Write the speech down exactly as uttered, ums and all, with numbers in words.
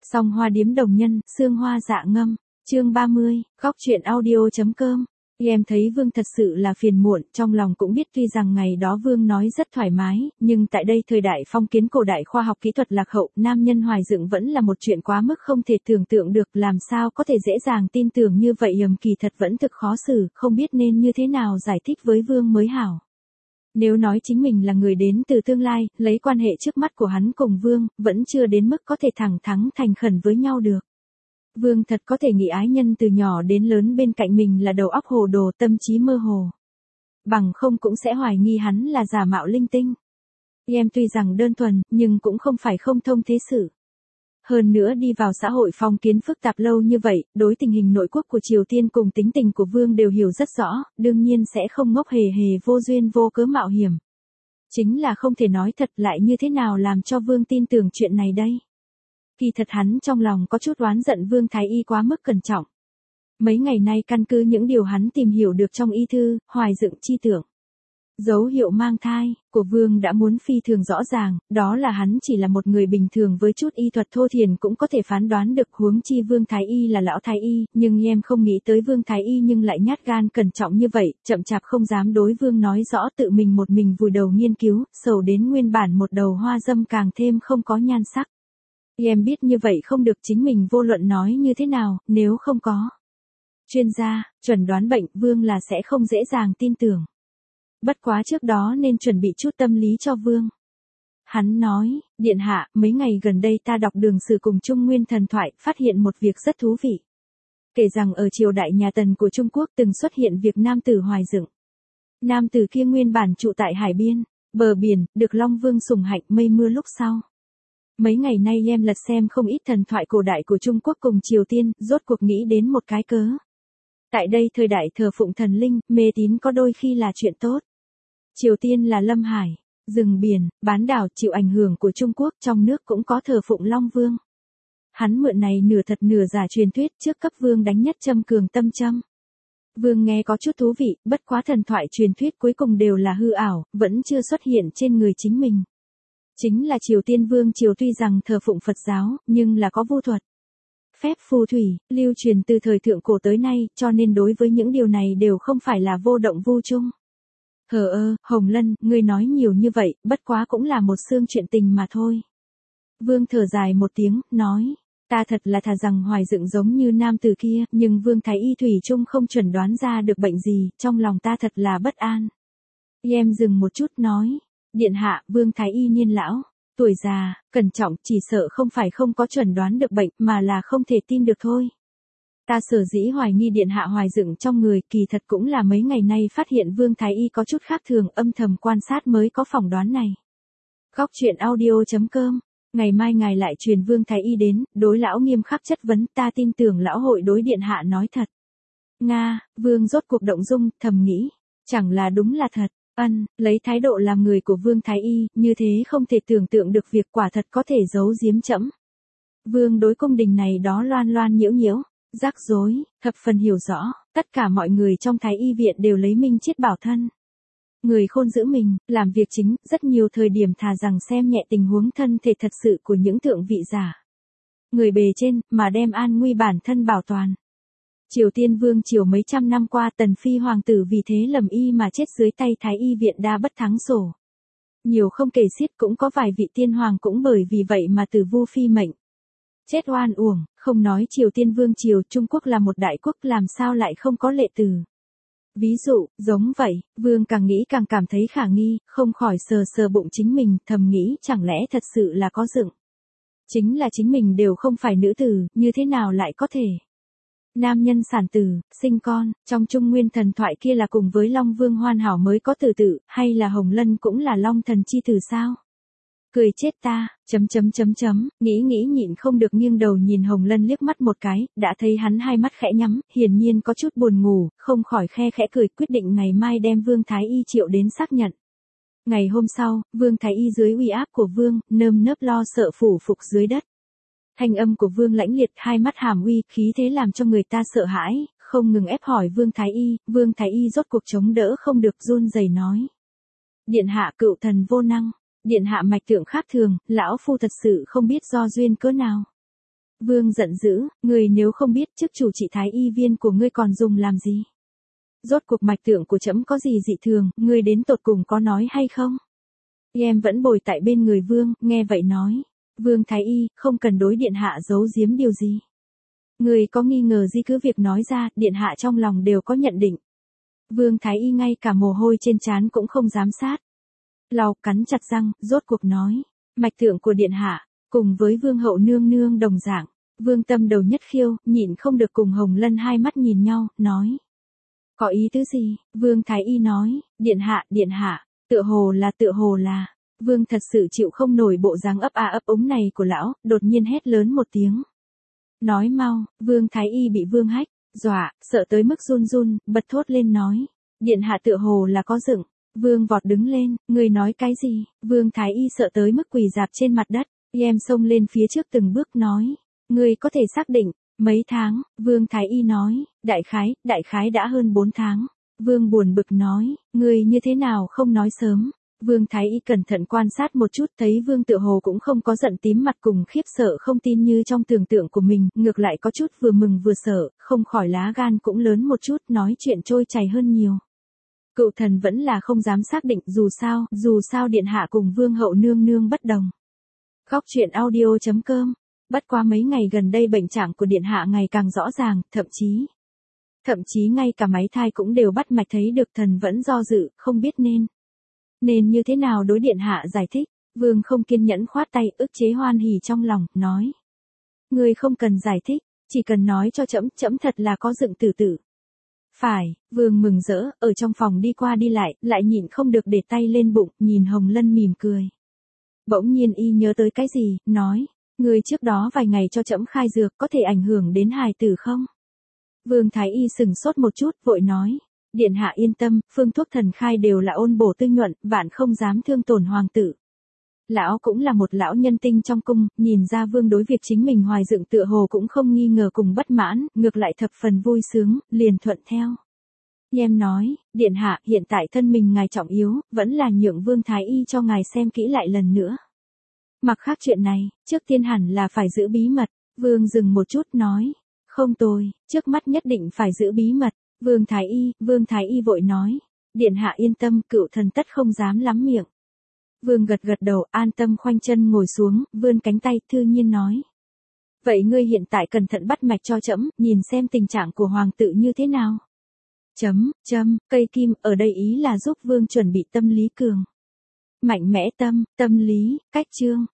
Song Hoa Điếm Đồng Nhân, Sương Hoa Dạ Ngâm, chương ba mươi, góc truyện audio.com. Em thấy Vương thật sự là phiền muộn, trong lòng cũng biết tuy rằng ngày đó Vương nói rất thoải mái, nhưng tại đây thời đại phong kiến cổ đại khoa học kỹ thuật lạc hậu, nam nhân hoài dựng vẫn là một chuyện quá mức không thể tưởng tượng được, làm sao có thể dễ dàng tin tưởng như vậy. Ầm kỳ thật vẫn thực khó xử, không biết nên như thế nào giải thích với Vương mới hảo. Nếu nói chính mình là người đến từ tương lai, lấy quan hệ trước mắt của hắn cùng Vương, vẫn chưa đến mức có thể thẳng thắn thành khẩn với nhau được. Vương thật có thể nghĩ ái nhân từ nhỏ đến lớn bên cạnh mình là đầu óc hồ đồ, tâm trí mơ hồ. Bằng không cũng sẽ hoài nghi hắn là giả mạo linh tinh. Em tuy rằng đơn thuần, nhưng cũng không phải không thông thế sự. Hơn nữa đi vào xã hội phong kiến phức tạp lâu như vậy, đối tình hình nội quốc của Triều Tiên cùng tính tình của Vương đều hiểu rất rõ, đương nhiên sẽ không ngốc hề hề vô duyên vô cớ mạo hiểm. Chính là không thể nói thật, lại như thế nào làm cho Vương tin tưởng chuyện này đây. Kỳ thật hắn trong lòng có chút oán giận Vương Thái Y quá mức cẩn trọng. Mấy ngày nay căn cứ những điều hắn tìm hiểu được trong y thư, hoài dựng chi tưởng. Dấu hiệu mang thai của Vương đã muốn phi thường rõ ràng, đó là hắn chỉ là một người bình thường với chút y thuật thô thiển cũng có thể phán đoán được, huống chi Vương Thái Y là lão Thái Y, nhưng em không nghĩ tới Vương Thái Y nhưng lại nhát gan cẩn trọng như vậy, chậm chạp không dám đối Vương nói rõ, tự mình một mình vùi đầu nghiên cứu, sầu đến nguyên bản một đầu hoa dâm càng thêm không có nhan sắc. Em biết như vậy không được, chính mình vô luận nói như thế nào, nếu không có chuyên gia, chuẩn đoán bệnh, Vương là sẽ không dễ dàng tin tưởng. Bất quá trước đó nên chuẩn bị chút tâm lý cho Vương. Hắn nói, điện hạ, mấy ngày gần đây ta đọc đường sử cùng Trung Nguyên thần thoại, phát hiện một việc rất thú vị. Kể rằng ở triều đại nhà Tần của Trung Quốc từng xuất hiện việc nam tử hoài dựng. Nam tử kia nguyên bản trụ tại hải biên, bờ biển, được Long Vương sủng hạnh mây mưa lúc sau. Mấy ngày nay em lật xem không ít thần thoại cổ đại của Trung Quốc cùng Triều Tiên, rốt cuộc nghĩ đến một cái cớ. Tại đây thời đại thờ phụng thần linh, mê tín có đôi khi là chuyện tốt. Triều Tiên là lâm hải, rừng biển, bán đảo chịu ảnh hưởng của Trung Quốc, trong nước cũng có thờ phụng Long Vương. Hắn mượn này nửa thật nửa giả truyền thuyết trước cấp Vương đánh nhất châm cường tâm châm. Vương nghe có chút thú vị, bất quá thần thoại truyền thuyết cuối cùng đều là hư ảo, vẫn chưa xuất hiện trên người chính mình. Chính là Triều Tiên Vương Triều tuy rằng thờ phụng Phật giáo, nhưng là có vu thuật. Phép phù thủy, lưu truyền từ thời thượng cổ tới nay, cho nên đối với những điều này đều không phải là vô động vô chung. Hờ ơ, Hồng Lân, ngươi nói nhiều như vậy, bất quá cũng là một xương chuyện tình mà thôi. Vương thở dài một tiếng, nói, ta thật là thà rằng hoài dựng giống như nam tử kia, nhưng Vương Thái Y thủy chung không chuẩn đoán ra được bệnh gì, trong lòng ta thật là bất an. Em dừng một chút nói, điện hạ, Vương Thái Y niên lão, tuổi già, cẩn trọng, chỉ sợ không phải không có chuẩn đoán được bệnh, mà là không thể tin được thôi. Ta sở dĩ hoài nghi điện hạ hoài dựng trong người, kỳ thật cũng là mấy ngày nay phát hiện Vương Thái Y có chút khác thường, âm thầm quan sát mới có phỏng đoán này. Góc truyện audio.com. Ngày mai ngài lại truyền Vương Thái Y đến, đối lão nghiêm khắc chất vấn, ta tin tưởng lão hội đối điện hạ nói thật. Nga, Vương rốt cuộc động dung, thầm nghĩ, chẳng là đúng là thật. Ân, lấy thái độ làm người của Vương Thái Y, như thế không thể tưởng tượng được việc quả thật có thể giấu giếm trẫm. Vương đối cung đình này đó loan loan nhiễu nhiễu, rắc rối, thập phần hiểu rõ, tất cả mọi người trong Thái Y viện đều lấy minh chiết bảo thân. Người khôn giữ mình, làm việc chính, rất nhiều thời điểm thà rằng xem nhẹ tình huống thân thể thật sự của những thượng vị giả. Người bề trên, mà đem an nguy bản thân bảo toàn. Triều Tiên Vương triều mấy trăm năm qua, Tần Phi hoàng tử vì thế lầm y mà chết dưới tay Thái Y viện đa bất thắng sổ. Nhiều không kể xiết, cũng có vài vị tiên hoàng cũng bởi vì vậy mà tử vu phi mệnh. Chết oan uổng, không nói Triều Tiên Vương triều, Trung Quốc là một đại quốc, làm sao lại không có lệ tử. Ví dụ, giống vậy, Vương càng nghĩ càng cảm thấy khả nghi, không khỏi sờ sờ bụng chính mình, thầm nghĩ chẳng lẽ thật sự là có dựng. Chính là chính mình đều không phải nữ tử, như thế nào lại có thể. Nam nhân sản tử, sinh con, trong Trung Nguyên thần thoại kia là cùng với Long Vương hoàn hảo mới có tử tử, hay là Hồng Lân cũng là Long thần chi tử sao? Cười chết ta, chấm chấm chấm chấm, nghĩ nghĩ nhịn không được nghiêng đầu nhìn Hồng Lân liếc mắt một cái, đã thấy hắn hai mắt khẽ nhắm, hiển nhiên có chút buồn ngủ, không khỏi khe khẽ cười, quyết định ngày mai đem Vương Thái Y triệu đến xác nhận. Ngày hôm sau, Vương Thái Y dưới uy áp của Vương, nơm nớp lo sợ phủ phục dưới đất. Thanh âm của Vương lãnh liệt, hai mắt hàm uy, khí thế làm cho người ta sợ hãi, không ngừng ép hỏi Vương Thái Y, Vương Thái Y rốt cuộc chống đỡ không được, run rẩy nói. Điện hạ, cựu thần vô năng, điện hạ mạch tượng khác thường, lão phu thật sự không biết do duyên cớ nào. Vương giận dữ, người nếu không biết chức chủ trị thái y viên của ngươi còn dùng làm gì? Rốt cuộc mạch tượng của trẫm có gì dị thường, ngươi đến tột cùng có nói hay không? Em vẫn bồi tại bên người vương, nghe vậy nói. Vương thái y, không cần đối điện hạ giấu giếm điều gì. Người có nghi ngờ gì cứ việc nói ra, điện hạ trong lòng đều có nhận định. Vương thái y ngay cả mồ hôi trên trán cũng không dám sát. Lau cắn chặt răng, rốt cuộc nói. Mạch tượng của điện hạ, cùng với vương hậu nương nương đồng dạng. Vương tâm đầu nhất khiêu, nhịn không được cùng Hồng Lân hai mắt nhìn nhau, nói. Có ý tứ gì? Vương thái y nói, điện hạ, điện hạ, tựa hồ là tựa hồ là. Vương thật sự chịu không nổi bộ dáng ấp a ấp ống này của lão, đột nhiên hét lớn một tiếng. Nói mau, Vương thái y bị Vương Hách dọa, sợ tới mức run run, bật thốt lên nói. Điện hạ tựa hồ là có dựng. Vương vọt đứng lên, người nói cái gì? Vương thái y sợ tới mức quỳ dạp trên mặt đất, em xông lên phía trước từng bước nói. Người có thể xác định, mấy tháng, Vương thái y nói, đại khái, đại khái đã hơn bốn tháng. Vương buồn bực nói, người như thế nào không nói sớm. Vương thái y cẩn thận quan sát một chút, thấy Vương tựa hồ cũng không có giận tím mặt cùng khiếp sợ không tin như trong tưởng tượng của mình, ngược lại có chút vừa mừng vừa sợ, không khỏi lá gan cũng lớn một chút, nói chuyện trôi chảy hơn nhiều. Cựu thần vẫn là không dám xác định, dù sao, dù sao điện hạ cùng Vương hậu nương nương bất đồng. Góc truyện audio chấm com. Bất quá mấy ngày gần đây bệnh trạng của điện hạ ngày càng rõ ràng, thậm chí, thậm chí ngay cả máy thai cũng đều bắt mạch thấy được. Thần vẫn do dự, không biết nên, nên như thế nào đối điện hạ giải thích. Vương không kiên nhẫn khoát tay, ức chế hoan hỉ trong lòng, nói. Người không cần giải thích, chỉ cần nói cho trẫm, trẫm thật là có dựng tử tử. Phải, Vương mừng rỡ, ở trong phòng đi qua đi lại, lại nhịn không được để tay lên bụng, nhìn Hồng Lân mỉm cười. Bỗng nhiên y nhớ tới cái gì, nói. Người trước đó vài ngày cho trẫm khai dược có thể ảnh hưởng đến hài tử không? Vương thái y sừng sốt một chút, vội nói. Điện hạ yên tâm, phương thuốc thần khai đều là ôn bổ tinh nhuận, vạn không dám thương tổn hoàng tử. Lão cũng là một lão nhân tinh trong cung, nhìn ra Vương đối việc chính mình hoài dựng tựa hồ cũng không nghi ngờ cùng bất mãn, ngược lại thập phần vui sướng, liền thuận theo. Nhem nói, điện hạ, hiện tại thân mình ngài trọng yếu, vẫn là nhượng Vương thái y cho ngài xem kỹ lại lần nữa. Mặc khác chuyện này, trước tiên hẳn là phải giữ bí mật. Vương dừng một chút nói. Không tồi, trước mắt nhất định phải giữ bí mật. Vương thái y, Vương thái y vội nói. Điện hạ yên tâm, cựu thần tất không dám lắm miệng. Vương gật gật đầu, an tâm khoanh chân ngồi xuống, vươn cánh tay, thư nhiên nói. Vậy ngươi hiện tại cẩn thận bắt mạch cho trẫm, nhìn xem tình trạng của hoàng tử như thế nào. Chấm, châm, cây kim, ở đây ý là giúp Vương chuẩn bị tâm lý cường. Mạnh mẽ tâm, tâm lý, cách chương.